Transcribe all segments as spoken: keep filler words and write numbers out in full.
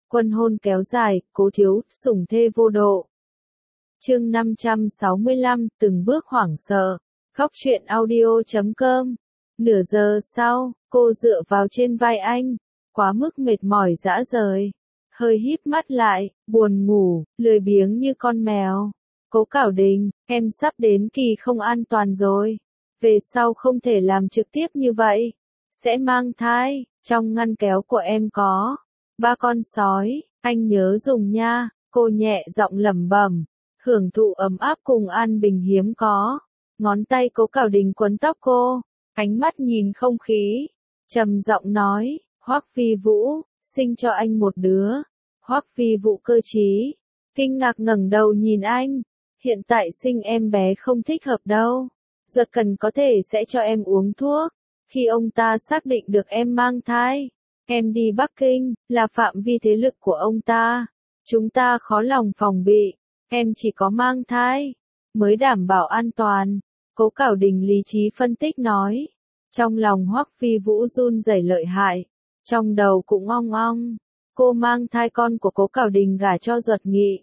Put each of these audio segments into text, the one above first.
Quân hôn kéo dài, Cố Thiếu, sủng thê vô độ. Chương năm trăm sáu mươi lăm, từng bước hoảng sợ. Khóc chuyện audio chấm com. Nửa giờ sau, cô dựa vào trên vai anh, quá mức mệt mỏi dã rời. Hơi híp mắt lại, buồn ngủ, lười biếng như con mèo. Cố Cảo Đình, em sắp đến kỳ không an toàn rồi. Về sau không thể làm trực tiếp như vậy. Sẽ mang thai, trong ngăn kéo của em có ba con sói, anh nhớ dùng nha. Cô nhẹ giọng lẩm bẩm, hưởng thụ ấm áp cùng an bình hiếm có. Ngón tay Cố Cảo Đình quấn tóc cô, ánh mắt nhìn không khí, trầm giọng nói, Hoắc Phi Vũ, sinh cho anh một đứa. Hoắc Phi Vũ cơ trí, kinh ngạc ngẩng đầu nhìn anh, hiện tại sinh em bé không thích hợp đâu. Duật Cần có thể sẽ cho em uống thuốc. Khi ông ta xác định được em mang thai, em đi Bắc Kinh, là phạm vi thế lực của ông ta. Chúng ta khó lòng phòng bị, em chỉ có mang thai mới đảm bảo an toàn. Cố Cảo Đình lý trí phân tích nói. Trong lòng Hoắc Phi Vũ run rẩy lợi hại, trong đầu cũng ong ong. Cô mang thai con của Cố Cảo Đình gả cho Duật Nghị.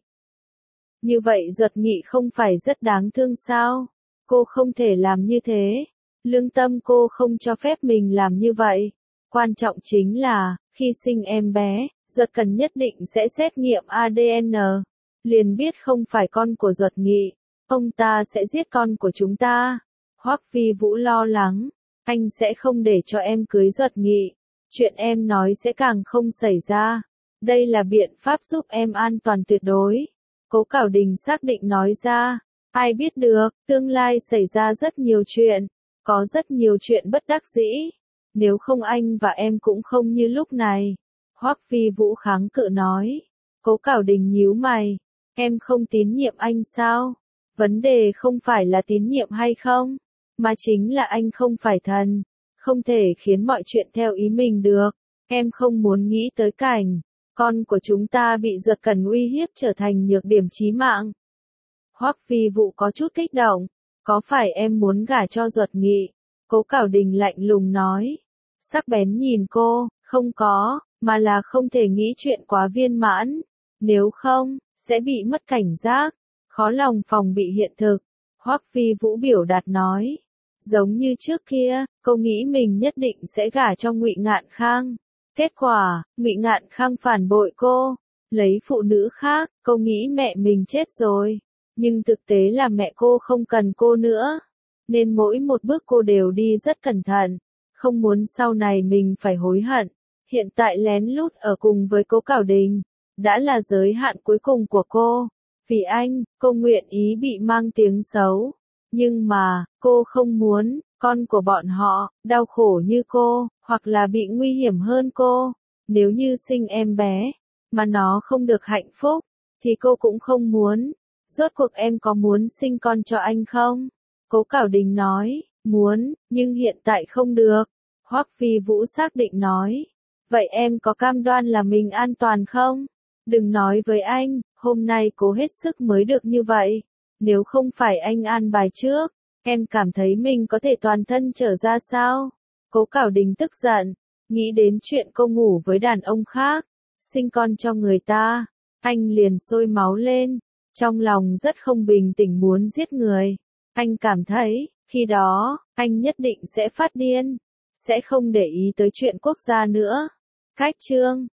Như vậy Duật Nghị không phải rất đáng thương sao? Cô không thể làm như thế. Lương tâm cô không cho phép mình làm như vậy. Quan trọng chính là, khi sinh em bé, Duật Cần nhất định sẽ xét nghiệm a đê en, liền biết không phải con của Duật Nghị. Ông ta sẽ giết con của chúng ta. Hoắc Phi Vũ lo lắng, anh sẽ không để cho em cưới Duật Nghị. Chuyện em nói sẽ càng không xảy ra. Đây là biện pháp giúp em an toàn tuyệt đối. Cố Cảo Đình xác định nói ra. Ai biết được, tương lai xảy ra rất nhiều chuyện. Có rất nhiều chuyện bất đắc dĩ. Nếu không anh và em cũng không như lúc này. Hoắc Phi Vũ kháng cự nói. Cố Cảo Đình nhíu mày. Em không tín nhiệm anh sao? Vấn đề không phải là tín nhiệm hay không, mà chính là anh không phải thần. Không thể khiến mọi chuyện theo ý mình được. Em không muốn nghĩ tới cảnh con của chúng ta bị Duật Cần uy hiếp trở thành nhược điểm chí mạng. Hoắc Phi Vũ có chút kích động. Có phải em muốn gả cho Duật Nghị? Cố Cảo Đình lạnh lùng nói. Sắc bén nhìn cô, không có, mà là không thể nghĩ chuyện quá viên mãn. Nếu không, sẽ bị mất cảnh giác, khó lòng phòng bị hiện thực. Hoắc Phi Vũ biểu đạt nói. Giống như trước kia, cô nghĩ mình nhất định sẽ gả cho Ngụy Ngạn Khang. Kết quả, Ngụy Ngạn Khang phản bội cô, lấy phụ nữ khác. Cô nghĩ mẹ mình chết rồi, nhưng thực tế là mẹ cô không cần cô nữa. Nên mỗi một bước cô đều đi rất cẩn thận, không muốn sau này mình phải hối hận. Hiện tại lén lút ở cùng với Cố Cảo Đình, đã là giới hạn cuối cùng của cô. Vì anh, cô nguyện ý bị mang tiếng xấu. Nhưng mà, cô không muốn, con của bọn họ, đau khổ như cô, hoặc là bị nguy hiểm hơn cô. Nếu như sinh em bé, mà nó không được hạnh phúc, thì cô cũng không muốn. Rốt cuộc em có muốn sinh con cho anh không? Cố Cảo Đình nói, muốn, nhưng hiện tại không được. Hoắc Phi Vũ xác định nói. Vậy em có cam đoan là mình an toàn không? Đừng nói với anh, hôm nay cố hết sức mới được như vậy. Nếu không phải anh an bài trước, em cảm thấy mình có thể toàn thân trở ra sao? Cố Cảo Đình tức giận, nghĩ đến chuyện cô ngủ với đàn ông khác, sinh con cho người ta, anh liền sôi máu lên, trong lòng rất không bình tĩnh muốn giết người. Anh cảm thấy, khi đó, anh nhất định sẽ phát điên, sẽ không để ý tới chuyện quốc gia nữa. Cách chương